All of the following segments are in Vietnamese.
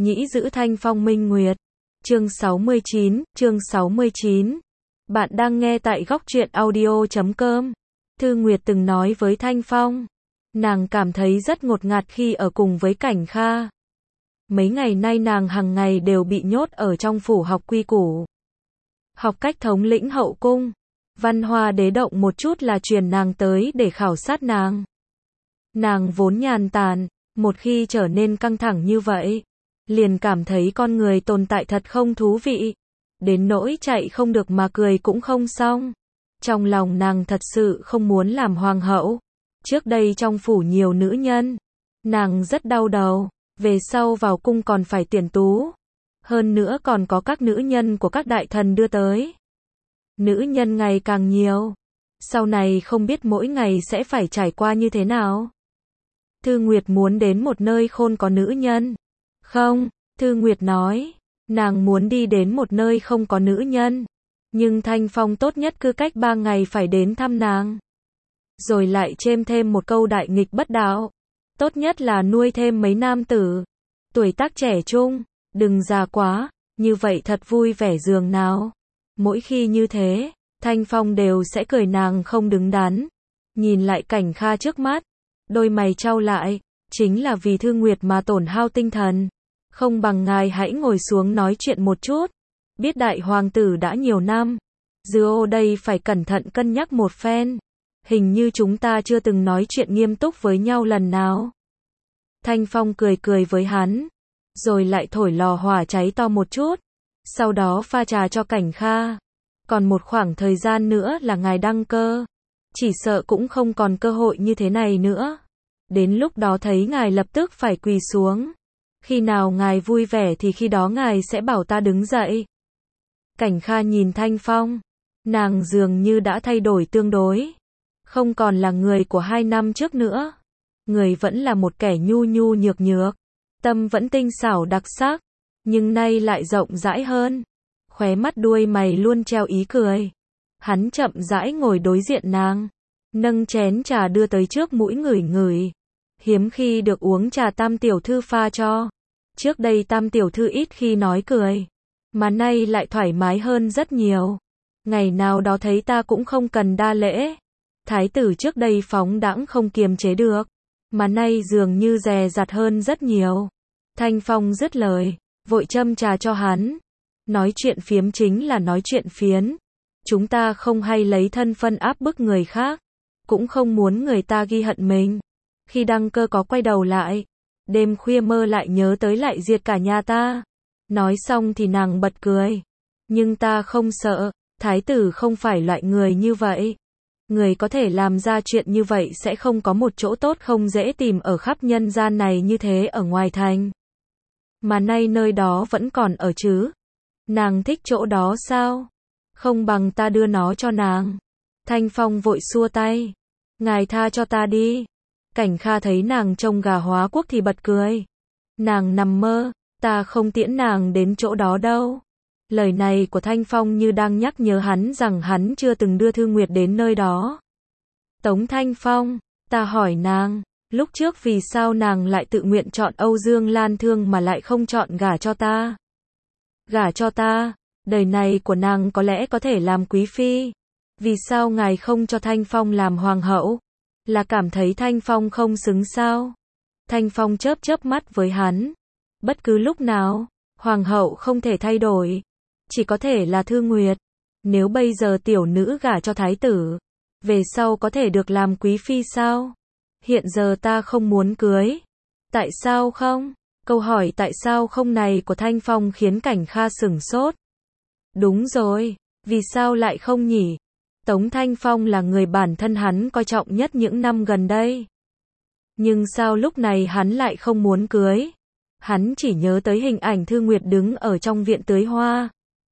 nhĩ giữ thanh phong minh nguyệt. Chương 69. Bạn đang nghe tại góc truyện audio.com. Thư Nguyệt từng nói với Thanh Phong, nàng cảm thấy rất ngột ngạt khi ở cùng với Cảnh Kha. Mấy ngày nay nàng hàng ngày đều bị nhốt ở trong phủ học quy củ, học cách thống lĩnh hậu cung. Văn Hoa Đế động một chút là truyền nàng tới để khảo sát nàng. Nàng vốn nhàn tản, một khi trở nên căng thẳng như vậy, liền cảm thấy con người tồn tại thật không thú vị, đến nỗi chạy không được mà cười cũng không xong. Trong lòng nàng thật sự không muốn làm hoàng hậu. Trước đây trong phủ nhiều nữ nhân, nàng rất đau đầu, về sau vào cung còn phải tuyển tú. Hơn nữa còn có các nữ nhân của các đại thần đưa tới. Nữ nhân ngày càng nhiều, sau này không biết mỗi ngày sẽ phải trải qua như thế nào. Thư Nguyệt muốn đến một nơi khôn có nữ nhân. Không, Thư Nguyệt nói, nàng muốn đi đến một nơi không có nữ nhân. Nhưng Thanh Phong tốt nhất cứ cách 3 ngày phải đến thăm nàng. Rồi lại chêm thêm một câu đại nghịch bất đạo. Tốt nhất là nuôi thêm mấy nam tử. Tuổi tác trẻ trung, đừng già quá, như vậy thật vui vẻ giường nào. Mỗi khi như thế, Thanh Phong đều sẽ cười nàng không đứng đắn. Nhìn lại Cảnh Kha trước mắt, đôi mày chau lại, chính là vì Thư Nguyệt mà tổn hao tinh thần. Không bằng ngài hãy ngồi xuống nói chuyện một chút. Biết đại hoàng tử đã nhiều năm, dư ô đây phải cẩn thận cân nhắc một phen. Hình như chúng ta chưa từng nói chuyện nghiêm túc với nhau lần nào. Thanh Phong cười cười với hắn, rồi lại thổi lò hỏa cháy to một chút. Sau đó pha trà cho Cảnh Kha. Còn một khoảng thời gian nữa là ngài đăng cơ, chỉ sợ cũng không còn cơ hội như thế này nữa. Đến lúc đó thấy ngài lập tức phải quỳ xuống. Khi nào ngài vui vẻ thì khi đó ngài sẽ bảo ta đứng dậy. Cảnh Kha nhìn Thanh Phong, nàng dường như đã thay đổi tương đối. Không còn là người của 2 năm trước nữa. Người vẫn là một kẻ nhu nhu nhược nhược. Tâm vẫn tinh xảo đặc sắc, nhưng nay lại rộng rãi hơn. Khóe mắt đuôi mày luôn treo ý cười. Hắn chậm rãi ngồi đối diện nàng, nâng chén trà đưa tới trước mũi ngửi ngửi. Hiếm khi được uống trà Tam tiểu thư pha cho. Trước đây Tam tiểu thư ít khi nói cười, mà nay lại thoải mái hơn rất nhiều. Ngày nào đó thấy ta cũng không cần đa lễ. Thái tử trước đây phóng đãng không kiềm chế được, mà nay dường như dè dặt hơn rất nhiều. Thanh Phong dứt lời, vội châm trà cho hắn. Nói chuyện phiếm chính là nói chuyện phiếm. Chúng ta không hay lấy thân phân áp bức người khác, cũng không muốn người ta ghi hận mình. Khi đăng cơ có quay đầu lại, đêm khuya mơ lại nhớ tới lại diệt cả nhà ta. Nói xong thì nàng bật cười. Nhưng ta không sợ, thái tử không phải loại người như vậy. Người có thể làm ra chuyện như vậy sẽ không có một chỗ tốt không dễ tìm ở khắp nhân gian này như thế ở ngoài thành. Mà nay nơi đó vẫn còn ở chứ. Nàng thích chỗ đó sao? Không bằng ta đưa nó cho nàng. Thanh Phong vội xua tay. Ngài tha cho ta đi. Cảnh Kha thấy nàng trông gà hóa quốc thì bật cười. Nàng nằm mơ, ta không tiễn nàng đến chỗ đó đâu. Lời này của Thanh Phong như đang nhắc nhớ hắn rằng hắn chưa từng đưa Thư Nguyệt đến nơi đó. Tống Thanh Phong, ta hỏi nàng, lúc trước vì sao nàng lại tự nguyện chọn Âu Dương Lan Thương mà lại không chọn gả cho ta? Gả cho ta, đời này của nàng có lẽ có thể làm quý phi. Vì sao ngài không cho Thanh Phong làm hoàng hậu? Là cảm thấy Thanh Phong không xứng sao? Thanh Phong chớp chớp mắt với hắn. Bất cứ lúc nào, hoàng hậu không thể thay đổi. Chỉ có thể là Thư Nguyệt. Nếu bây giờ tiểu nữ gả cho thái tử, về sau có thể được làm quý phi sao? Hiện giờ ta không muốn cưới. Tại sao không? Câu hỏi tại sao không này của Thanh Phong khiến Cảnh Kha sửng sốt. Đúng rồi, vì sao lại không nhỉ? Tống Thanh Phong là người bản thân hắn coi trọng nhất những năm gần đây. Nhưng sao lúc này hắn lại không muốn cưới? Hắn chỉ nhớ tới hình ảnh Thư Nguyệt đứng ở trong viện tưới hoa.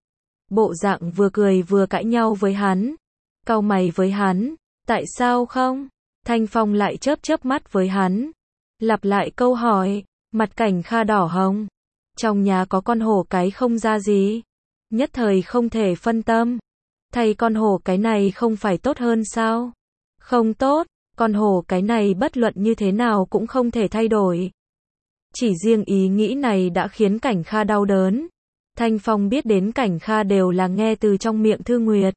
Bộ dạng vừa cười vừa cãi nhau với hắn. Cau mày với hắn. Tại sao không? Thanh Phong lại chớp chớp mắt với hắn. Lặp lại câu hỏi. Mặt Cảnh Kha đỏ hồng. Trong nhà có con hổ cái không ra gì. Nhất thời không thể phân tâm. Thay con hổ cái này không phải tốt hơn sao? Không tốt, con hổ cái này bất luận như thế nào cũng không thể thay đổi. Chỉ riêng ý nghĩ này đã khiến Cảnh Kha đau đớn. Thanh Phong biết đến Cảnh Kha đều là nghe từ trong miệng Thư Nguyệt.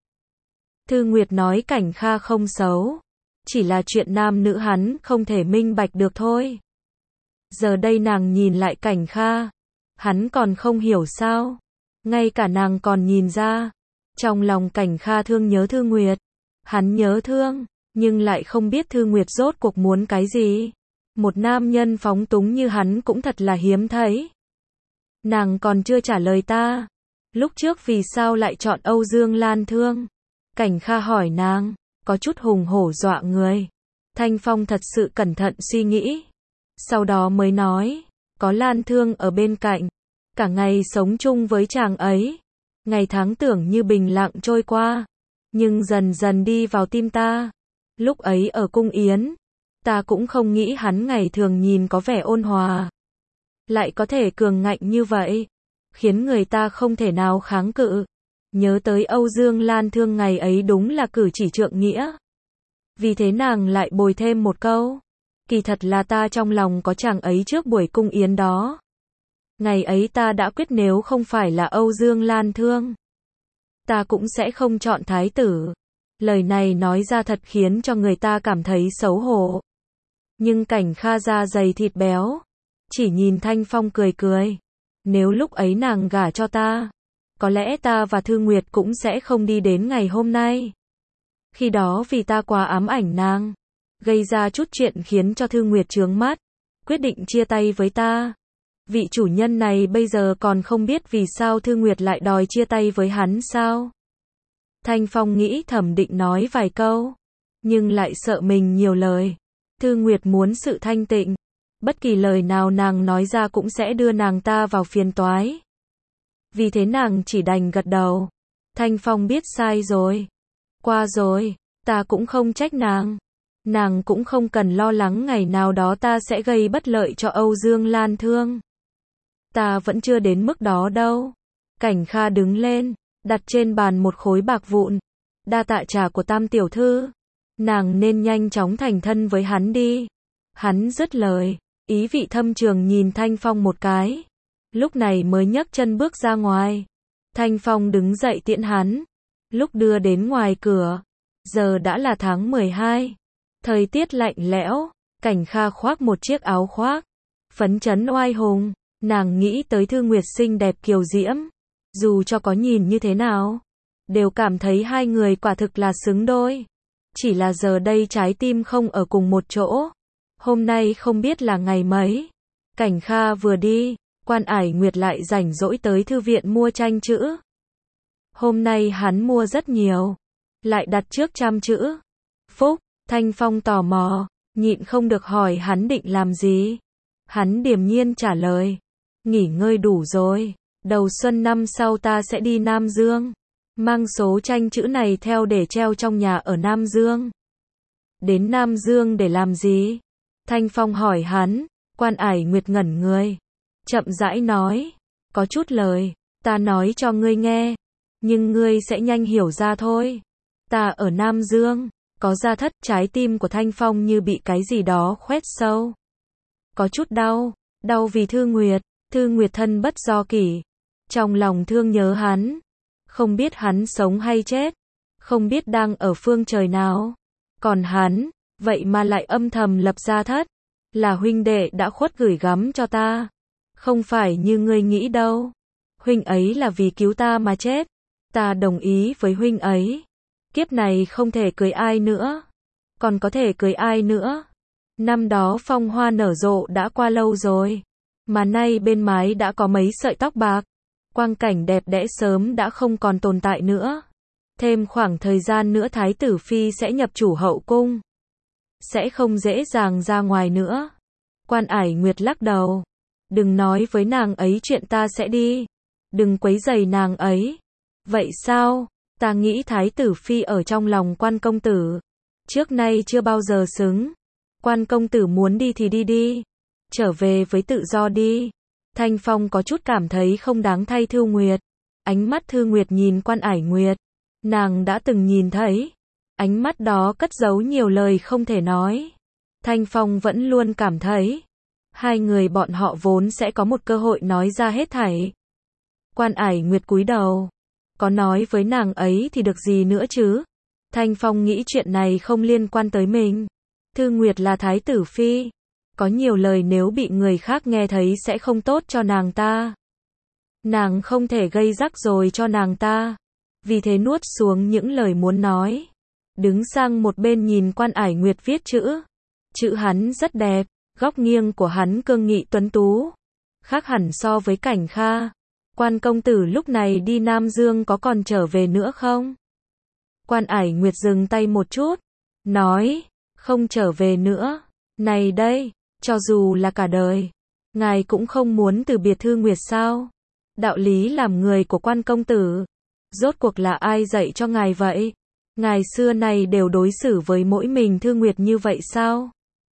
Thư Nguyệt nói Cảnh Kha không xấu, chỉ là chuyện nam nữ hắn không thể minh bạch được thôi. Giờ đây nàng nhìn lại Cảnh Kha, hắn còn không hiểu sao? Ngay cả nàng còn nhìn ra. Trong lòng Cảnh Kha thương nhớ Thư Nguyệt. Hắn nhớ thương, nhưng lại không biết Thư Nguyệt rốt cuộc muốn cái gì. Một nam nhân phóng túng như hắn cũng thật là hiếm thấy. Nàng còn chưa trả lời ta. Lúc trước vì sao lại chọn Âu Dương Lan Thương? Cảnh Kha hỏi nàng, có chút hùng hổ dọa người. Thanh Phong thật sự cẩn thận suy nghĩ. Sau đó mới nói, có Lan Thương ở bên cạnh. Cả ngày sống chung với chàng ấy. Ngày tháng tưởng như bình lặng trôi qua. Nhưng dần dần đi vào tim ta. Lúc ấy ở cung yến, ta cũng không nghĩ hắn ngày thường nhìn có vẻ ôn hòa, lại có thể cường ngạnh như vậy, khiến người ta không thể nào kháng cự. Nhớ tới Âu Dương Lan Thương ngày ấy đúng là cử chỉ trượng nghĩa. Vì thế nàng lại bồi thêm một câu, kỳ thật là ta trong lòng có chàng ấy trước buổi cung yến đó. Ngày ấy ta đã quyết nếu không phải là Âu Dương Lan Thương, ta cũng sẽ không chọn thái tử. Lời này nói ra thật khiến cho người ta cảm thấy xấu hổ. Nhưng Cảnh Kha da dày thịt béo, chỉ nhìn Thanh Phong cười cười. Nếu lúc ấy nàng gả cho ta, có lẽ ta và Thư Nguyệt cũng sẽ không đi đến ngày hôm nay. Khi đó vì ta quá ám ảnh nàng, gây ra chút chuyện khiến cho Thư Nguyệt chướng mắt, quyết định chia tay với ta. Vị chủ nhân này bây giờ còn không biết vì sao Thư Nguyệt lại đòi chia tay với hắn sao? Thanh Phong nghĩ thầm định nói vài câu, nhưng lại sợ mình nhiều lời. Thư Nguyệt muốn sự thanh tịnh, bất kỳ lời nào nàng nói ra cũng sẽ đưa nàng ta vào phiền toái. Vì thế nàng chỉ đành gật đầu. Thanh Phong biết sai rồi. Qua rồi, ta cũng không trách nàng. Nàng cũng không cần lo lắng ngày nào đó ta sẽ gây bất lợi cho Âu Dương Lan Thương. Ta vẫn chưa đến mức đó đâu. Cảnh Kha đứng lên, đặt trên bàn một khối bạc vụn. Đa tạ trà của Tam tiểu thư. Nàng nên nhanh chóng thành thân với hắn đi. Hắn dứt lời, ý vị thâm trường nhìn Thanh Phong một cái. Lúc này mới nhấc chân bước ra ngoài. Thanh Phong đứng dậy tiễn hắn. Lúc đưa đến ngoài cửa, giờ đã là tháng 12. Thời tiết lạnh lẽo, Cảnh Kha khoác một chiếc áo khoác, phấn chấn oai hùng. Nàng nghĩ tới Thư Nguyệt xinh đẹp kiều diễm. Dù cho có nhìn như thế nào, đều cảm thấy hai người quả thực là xứng đôi. Chỉ là giờ đây trái tim không ở cùng một chỗ. Hôm nay không biết là ngày mấy. Cảnh Kha vừa đi, Quan Ải Nguyệt lại rảnh rỗi tới thư viện mua tranh chữ. Hôm nay hắn mua rất nhiều, lại đặt trước trăm chữ. Phúc, Thanh Phong tò mò, nhịn không được hỏi hắn định làm gì. Hắn điềm nhiên trả lời, nghỉ ngơi đủ rồi, đầu xuân năm sau ta sẽ đi Nam Dương. Mang số tranh chữ này theo để treo trong nhà ở Nam Dương. Đến Nam Dương để làm gì? Thanh Phong hỏi hắn. Quan Ải Nguyệt ngẩn người, chậm rãi nói, có chút lời, ta nói cho ngươi nghe, nhưng ngươi sẽ nhanh hiểu ra thôi. Ta ở Nam Dương, có gia thất. Trái tim của Thanh Phong như bị cái gì đó khoét sâu. Có chút đau, đau vì Thư Nguyệt thân bất do kỷ. Trong lòng thương nhớ hắn, không biết hắn sống hay chết, không biết đang ở phương trời nào. Còn hắn, vậy mà lại âm thầm lập gia thất, là huynh đệ đã khuất gửi gắm cho ta. Không phải như ngươi nghĩ đâu. Huynh ấy là vì cứu ta mà chết. Ta đồng ý với huynh ấy. Kiếp này không thể cưới ai nữa. Còn có thể cưới ai nữa? Năm đó phong hoa nở rộ đã qua lâu rồi. Mà nay bên mái đã có mấy sợi tóc bạc. Quang cảnh đẹp đẽ sớm đã không còn tồn tại nữa. Thêm khoảng thời gian nữa Thái tử Phi sẽ nhập chủ hậu cung. Sẽ không dễ dàng ra ngoài nữa. Quan Ải Nguyệt lắc đầu. Đừng nói với nàng ấy chuyện ta sẽ đi. Đừng quấy rầy nàng ấy. Vậy sao? Ta nghĩ Thái tử Phi ở trong lòng Quan công tử. Trước nay chưa bao giờ xứng. Quan công tử muốn đi thì đi đi. Trở về với tự do đi. Thanh Phong có chút cảm thấy không đáng thay Thư Nguyệt. Ánh mắt Thư Nguyệt nhìn Quan Ải Nguyệt. Nàng đã từng nhìn thấy. Ánh mắt đó cất giấu nhiều lời không thể nói. Thanh Phong vẫn luôn cảm thấy Hai người bọn họ vốn sẽ có một cơ hội nói ra hết thảy. Quan Ải Nguyệt cúi đầu. Có nói với nàng ấy thì được gì nữa chứ? Thanh Phong nghĩ chuyện này không liên quan tới mình. Thư Nguyệt là thái tử phi. Có nhiều lời nếu bị người khác nghe thấy sẽ không tốt cho nàng ta. Nàng không thể gây rắc rối cho nàng ta. Vì thế nuốt xuống những lời muốn nói. Đứng sang một bên nhìn Quan Ải Nguyệt viết chữ. Chữ hắn rất đẹp. Góc nghiêng của hắn cương nghị tuấn tú. Khác hẳn so với Cảnh Kha. Quan công tử lúc này đi Nam Dương có còn trở về nữa không? Quan Ải Nguyệt dừng tay một chút. Nói. Không trở về nữa. Này đây. Cho dù là cả đời. Ngài cũng không muốn từ biệt Thư Nguyệt sao? Đạo lý làm người của quan công tử. Rốt cuộc là ai dạy cho ngài vậy? Ngài xưa nay đều đối xử với mỗi mình Thư Nguyệt như vậy sao?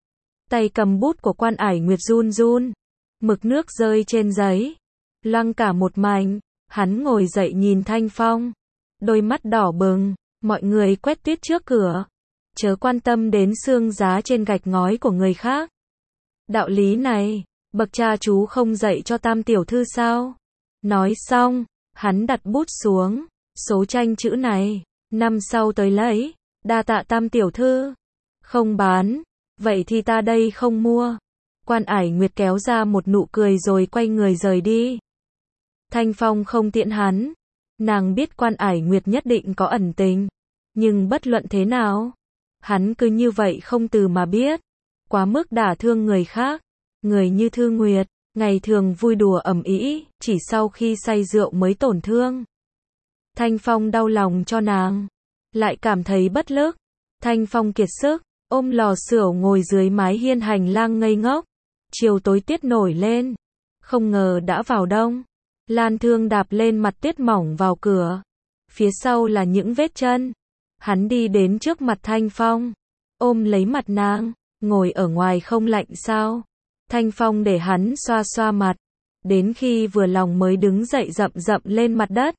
Tay cầm bút của Quan Ải Nguyệt run run. Mực nước rơi trên giấy. Loang cả một mảnh. Hắn ngồi dậy nhìn Thanh Phong. Đôi mắt đỏ bừng. Mọi người quét tuyết trước cửa. Chớ quan tâm đến xương giá trên gạch ngói của người khác. Đạo lý này, bậc cha chú không dạy cho Tam tiểu thư sao? Nói xong, hắn đặt bút xuống. Số tranh chữ này, năm sau tới lấy. Đa tạ Tam tiểu thư. Không bán. Vậy thì ta đây không mua. Quan Ải Nguyệt kéo ra một nụ cười rồi quay người rời đi. Thanh Phong không tiễn hắn. Nàng biết Quan Ải Nguyệt nhất định có ẩn tình. Nhưng bất luận thế nào, hắn cứ như vậy không từ mà biết. Quá mức đả thương người khác. Người như Thư Nguyệt, ngày thường vui đùa ầm ĩ, chỉ sau khi say rượu mới tổn thương. Thanh Phong đau lòng cho nàng. Lại cảm thấy bất lực. Thanh Phong kiệt sức, ôm lò sưởi ngồi dưới mái hiên hành lang ngây ngốc. Chiều tối tuyết nổi lên. Không ngờ đã vào đông. Lan Thương đạp lên mặt tuyết mỏng vào cửa. Phía sau là những vết chân. Hắn đi đến trước mặt Thanh Phong. Ôm lấy mặt nàng. Ngồi ở ngoài không lạnh sao? Thanh Phong để hắn xoa xoa mặt. Đến khi vừa lòng mới đứng dậy rậm rậm lên mặt đất.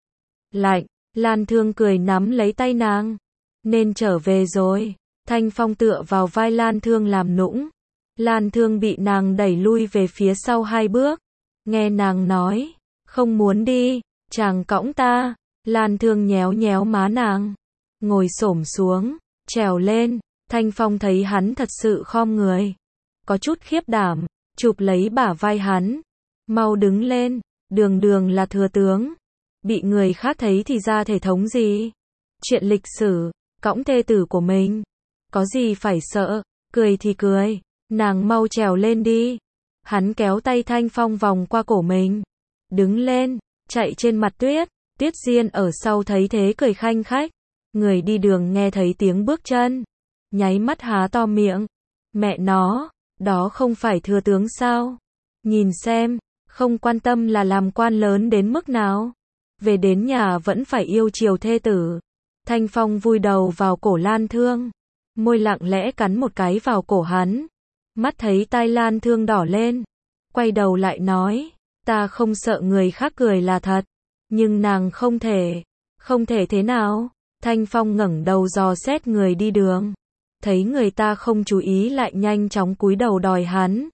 Lạnh. Lan Thương cười nắm lấy tay nàng. Nên trở về rồi. Thanh Phong tựa vào vai Lan Thương làm nũng. Lan Thương bị nàng đẩy lui về phía sau 2 bước. Nghe nàng nói. Không muốn đi. Chàng cõng ta. Lan Thương nhéo nhéo má nàng. Ngồi xổm xuống. Trèo lên. Thanh Phong thấy hắn thật sự khom người. Có chút khiếp đảm. Chụp lấy bả vai hắn. Mau đứng lên. Đường đường là thừa tướng. Bị người khác thấy thì ra thể thống gì? Chuyện lịch sử. Cõng thê tử của mình. Có gì phải sợ. Cười thì cười. Nàng mau trèo lên đi. Hắn kéo tay Thanh Phong vòng qua cổ mình. Đứng lên. Chạy trên mặt tuyết. Tuyết Diên ở sau thấy thế cười khanh khách. Người đi đường nghe thấy tiếng bước chân. Nháy mắt há to miệng. Mẹ nó. Đó không phải thừa tướng sao? Nhìn xem. Không quan tâm là làm quan lớn đến mức nào. Về đến nhà vẫn phải yêu chiều thê tử. Thanh Phong vùi đầu vào cổ Lan Thương. Môi lặng lẽ cắn một cái vào cổ hắn. Mắt thấy tai Lan Thương đỏ lên. Quay đầu lại nói. Ta không sợ người khác cười là thật. Nhưng nàng không thể. Không thể thế nào? Thanh Phong ngẩng đầu dò xét người đi đường. Thấy người ta không chú ý lại nhanh chóng cúi đầu đòi hắn.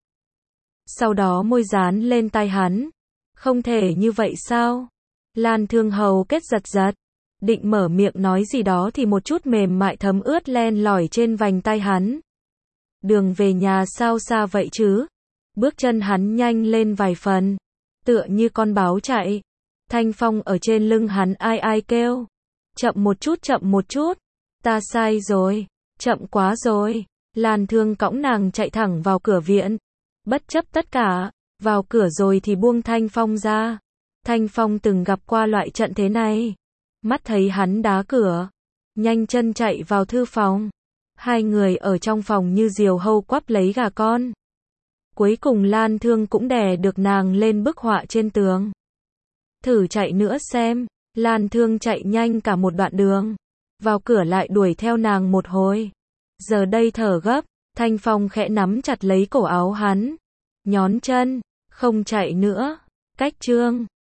Sau đó môi dán lên tai hắn. Không thể như vậy sao? Lan Thương hầu kết giật giật. Định mở miệng nói gì đó thì một chút mềm mại thấm ướt len lỏi trên vành tai hắn. Đường về nhà sao xa vậy chứ? Bước chân hắn nhanh lên vài phần. Tựa như con báo chạy. Thanh Phong ở trên lưng hắn ai ai kêu. Chậm một chút chậm một chút. Ta sai rồi. Chậm quá rồi. Lan Thương cõng nàng chạy thẳng vào cửa viện. Bất chấp tất cả. Vào cửa rồi thì buông Thanh Phong ra. Thanh Phong từng gặp qua loại trận thế này. Mắt thấy hắn đá cửa. Nhanh chân chạy vào thư phòng. Hai người ở trong phòng như diều hâu quắp lấy gà con. Cuối cùng Lan Thương cũng đè được nàng lên bức họa trên tường. Thử chạy nữa xem. Lan Thương chạy nhanh cả một đoạn đường. Vào cửa lại đuổi theo nàng một hồi. Giờ đây thở gấp. Thanh Phong khẽ nắm chặt lấy cổ áo hắn. Nhón chân. Không chạy nữa. Cách chương